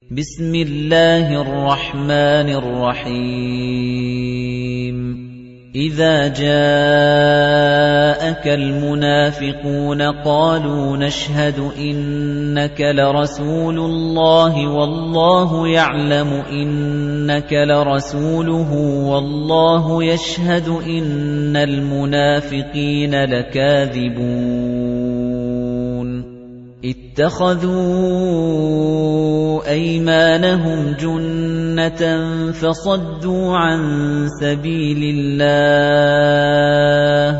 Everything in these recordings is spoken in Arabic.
بسم الله الرحمن الرحيم إذا جاءك المنافقون قالوا نشهد إنك لرسول الله والله يعلم إنك لرسوله والله يشهد إن المنافقين لكاذبون اتخذوا أيمانهم جنة فصدوا عن سبيل الله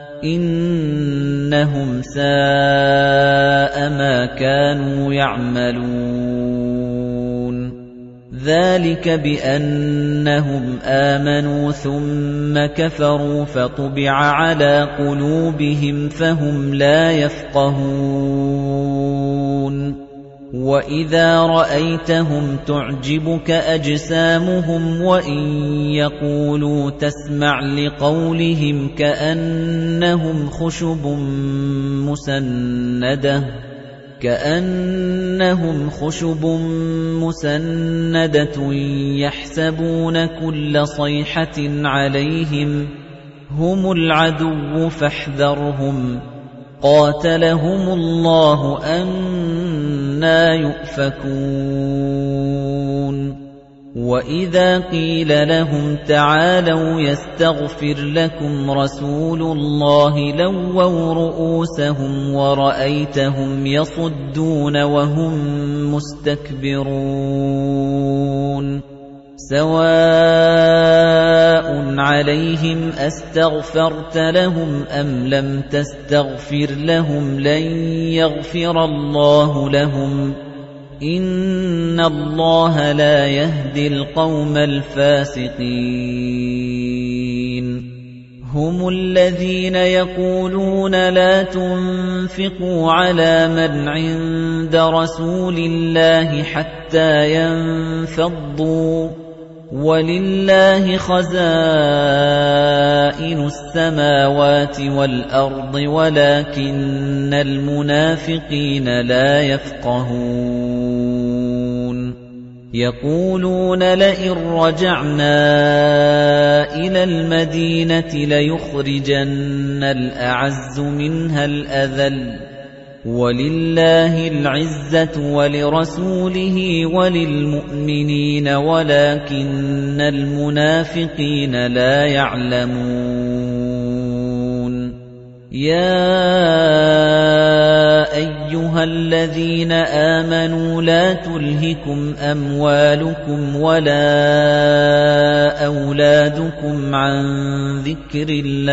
إنهم ساء ما كانوا يعملون ذلك بأنهم آمنوا ثم كفروا فطبع على قلوبهم فهم لا يفقهون وَإِذَا رَأَيْتَهُمْ تُعْجِبُكَ أَجْسَامُهُمْ وَإِن يَقُولُوا تَسْمَعْ لِقَوْلِهِمْ كَأَنَّهُمْ خُشُبٌ مُّسَنَّدَةٌ يَحْسَبُونَ كُلَّ صَيْحَةٍ عَلَيْهِمْ هُمُ الْعَدُوُّ فَاحْذَرْهُمْ قَاتَلَهُمُ اللَّهُ أَنَّىٰ يُؤْفَكُونَ وَإِذَا قِيلَ لَهُمْ تَعَالَوْا يَسْتَغْفِرْ لَكُمْ رَسُولُ اللَّهِ لَوَّوْا رُءُوسَهُمْ وَرَأَيْتَهُمْ يَصُدُّونَ وَهُمْ مُسْتَكْبِرُونَ سَوَاءٌ عَلَيْهِمْ أَسْتَغْفَرْتَ لَهُمْ أَمْ لَمْ تَسْتَغْفِرْ لَهُمْ لَن يَغْفِرَ اللَّهُ لَهُمْ إِنَّ اللَّهَ لَا يَهْدِي الْقَوْمَ الْفَاسِقِينَ هُمُ الَّذِينَ يَقُولُونَ لَا تُنفِقُوا عَلَى مَنْ عِندَ رَسُولِ اللَّهِ حَتَّى يَنفَضُّوا وَلِلَّهِ خَزَائِنُ السَّمَاوَاتِ وَالْأَرْضِ وَلَكِنَّ الْمُنَافِقِينَ لَا يَفْقَهُونَ يَقُولُونَ لَئِن رَّجَعْنَا إِلَى الْمَدِينَةِ لَيُخْرِجَنَّ الْأَعَزُّ مِنْهَا الْأَذَلَّ وَلِلَّهِ الْعِزَّةُ وَلِرَسُولِهِ وَلِلْمُؤْمِنِينَ وَلَكِنَّ الْمُنَافِقِينَ لَا يَعْلَمُونَ يَا أَيُّهَا الَّذِينَ آمَنُوا لَا تُلْهِكُمْ أَمْوَالُكُمْ وَلَا أَوْلَادُكُمْ عَن ذِكْرِ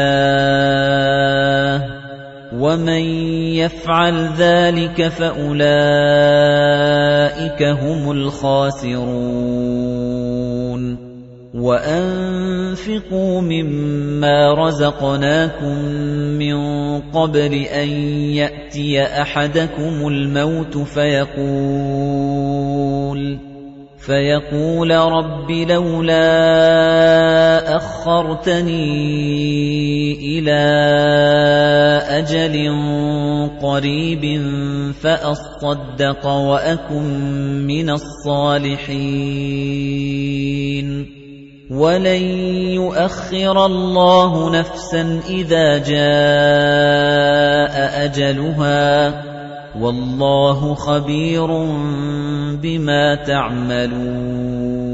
اللَّهِ وَمَن يَفْعَلْ ذَلِكَ فَأُولَئِكَ هُمُ الْخَاسِرُونَ وَأَنفِقُوا مِمَّا رَزَقْنَاكُم مِّن قَبْلِ أَن يَأْتِيَ أَحَدَكُمُ الْمَوْتُ فيقول رَبِّ لَوْلَا أَخَّرْتَنِي إِلَىٰ أَجَلٍ قَرِيبٍ فَأَصَّدَّقَ وَأَكُن مِّنَ الصَّالِحِينَ وَلَن يُؤَخِّرَ اللَّهُ نَفْسًا إِذَا جَاءَ أَجَلُهَا وَاللَّهُ خَبِيرٌ بِمَا تَعْمَلُونَ